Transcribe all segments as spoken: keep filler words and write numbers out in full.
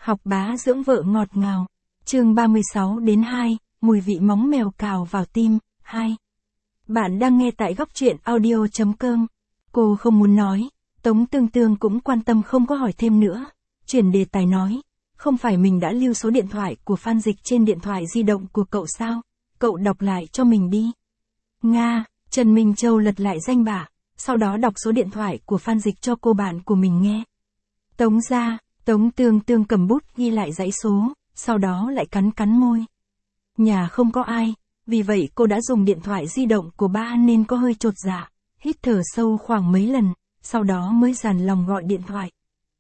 Học bá dưỡng vợ ngọt ngào. Chương ba mươi sáu đến hai, mùi vị móng mèo cào vào tim, hai. Bạn đang nghe tại góc truyện audio chấm com. Cô không muốn nói, Tống Tương Tương cũng quan tâm không có hỏi thêm nữa. Chuyển đề tài nói, không phải mình đã lưu số điện thoại của Phan Dịch trên điện thoại di động của cậu sao? Cậu đọc lại cho mình đi. Nga, Trần Minh Châu lật lại danh bạ, sau đó đọc số điện thoại của Phan Dịch cho cô bạn của mình nghe. Tống ra, Tống Tương Tương cầm bút ghi lại dãy số, sau đó lại cắn cắn môi. Nhà không có ai, vì vậy cô đã dùng điện thoại di động của ba nên có hơi chột dạ, hít thở sâu khoảng mấy lần, sau đó mới dằn lòng gọi điện thoại.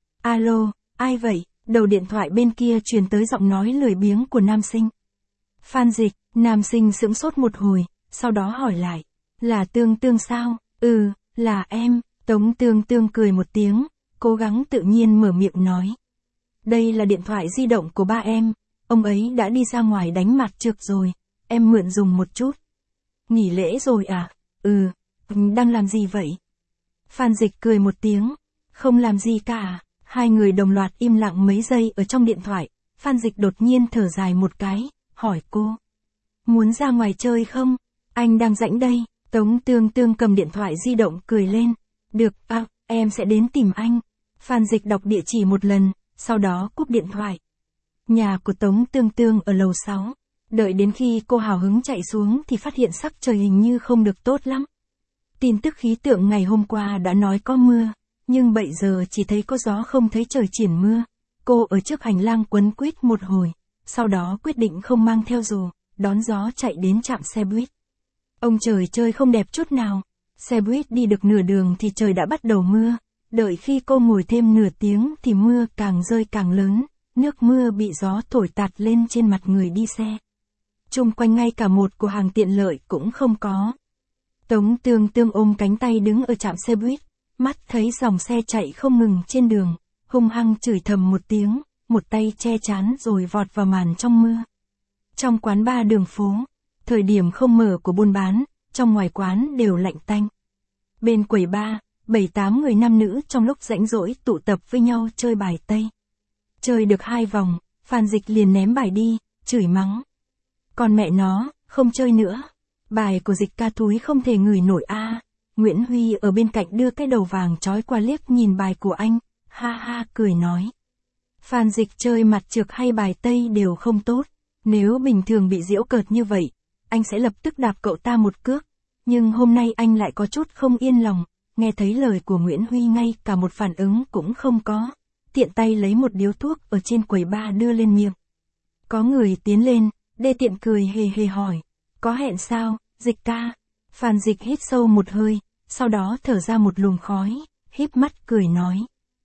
Alo, ai vậy? Đầu điện thoại bên kia truyền tới giọng nói lười biếng của nam sinh. Phan Dịch, nam sinh sững sốt một hồi, sau đó hỏi lại. Là Tương Tương sao? Ừ, là em. Tống Tương Tương cười một tiếng, cố gắng tự nhiên mở miệng nói. Đây là điện thoại di động của ba em, ông ấy đã đi ra ngoài đánh mặt trược rồi, em mượn dùng một chút. Nghỉ lễ rồi à? Ừ, đang làm gì vậy? Phan Dịch cười một tiếng, không làm gì cả. Hai người đồng loạt im lặng mấy giây ở trong điện thoại, Phan Dịch đột nhiên thở dài một cái, hỏi cô. Muốn ra ngoài chơi không? Anh đang rảnh đây. Tống Tương Tương cầm điện thoại di động cười lên. Được, à, em sẽ đến tìm anh. Phan Dịch đọc địa chỉ một lần, sau đó cúp điện thoại. Nhà của Tống Tương Tương ở lầu sáu. Đợi đến khi cô hào hứng chạy xuống thì phát hiện sắc trời hình như không được tốt lắm. Tin tức khí tượng ngày hôm qua đã nói có mưa, nhưng bây giờ chỉ thấy có gió không thấy trời triển mưa. Cô ở trước hành lang quấn quýt một hồi, sau đó quyết định không mang theo dù, đón gió chạy đến trạm xe buýt. Ông trời chơi không đẹp chút nào. Xe buýt đi được nửa đường thì trời đã bắt đầu mưa. Đợi khi cô ngồi thêm nửa tiếng thì mưa càng rơi càng lớn, nước mưa bị gió thổi tạt lên trên mặt người đi xe. Chung quanh ngay cả một cửa hàng tiện lợi cũng không có. Tống Tương Tương ôm cánh tay đứng ở trạm xe buýt, mắt thấy dòng xe chạy không ngừng trên đường, hung hăng chửi thầm một tiếng, một tay che chán rồi vọt vào màn trong mưa. Trong quán bar đường phố, thời điểm không mở của buôn bán, trong ngoài quán đều lạnh tanh. Bên quầy bar, bảy tám người nam nữ trong lúc rảnh rỗi tụ tập với nhau chơi bài Tây. Chơi được hai vòng, Phan Dịch liền ném bài đi, chửi mắng. Còn mẹ nó, không chơi nữa. Bài của Dịch ca túi không thể ngửi nổi a. À. Nguyễn Huy ở bên cạnh đưa cái đầu vàng chói qua liếc nhìn bài của anh, ha ha cười nói. Phan Dịch chơi mặt trược hay bài Tây đều không tốt. Nếu bình thường bị giễu cợt như vậy, anh sẽ lập tức đạp cậu ta một cước. Nhưng hôm nay anh lại có chút không yên lòng, nghe thấy lời của Nguyễn Huy ngay cả một phản ứng cũng không có. Tiện tay lấy một điếu thuốc ở trên quầy bar đưa lên miệng. Có người tiến lên, đê tiện cười hề hề hỏi. Có hẹn sao, Dịch ca? Phan Dịch hít sâu một hơi, sau đó thở ra một luồng khói, híp mắt cười nói.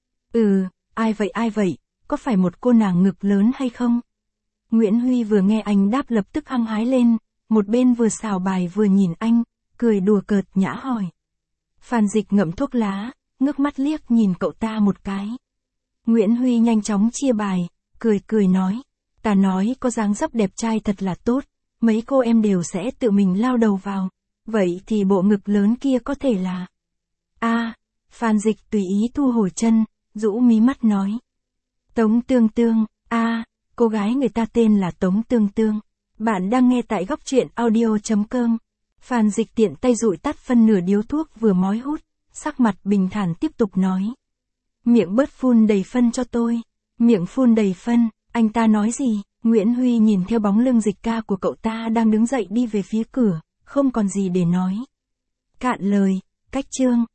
Ừ, ai vậy ai vậy, có phải một cô nàng ngực lớn hay không? Nguyễn Huy vừa nghe anh đáp lập tức hăng hái lên, một bên vừa xào bài vừa nhìn anh, cười đùa cợt nhã hỏi. Phan Dịch ngậm thuốc lá, ngước mắt liếc nhìn cậu ta một cái. Nguyễn Huy nhanh chóng chia bài, cười cười nói. Ta nói có dáng dấp đẹp trai thật là tốt, mấy cô em đều sẽ tự mình lao đầu vào. Vậy thì bộ ngực lớn kia có thể là... a à, Phan Dịch tùy ý thu hồi chân, rũ mí mắt nói. Tống Tương Tương, a à, cô gái người ta tên là Tống Tương Tương. Bạn đang nghe tại góc truyện audio chấm com. Phan Dịch tiện tay dụi tắt phân nửa điếu thuốc vừa mói hút, sắc mặt bình thản tiếp tục nói. Miệng bớt phun đầy phân cho tôi. Miệng phun đầy phân, anh ta nói gì? Nguyễn Huy nhìn theo bóng lưng Dịch ca của cậu ta đang đứng dậy đi về phía cửa, không còn gì để nói. Cạn lời, cách chương.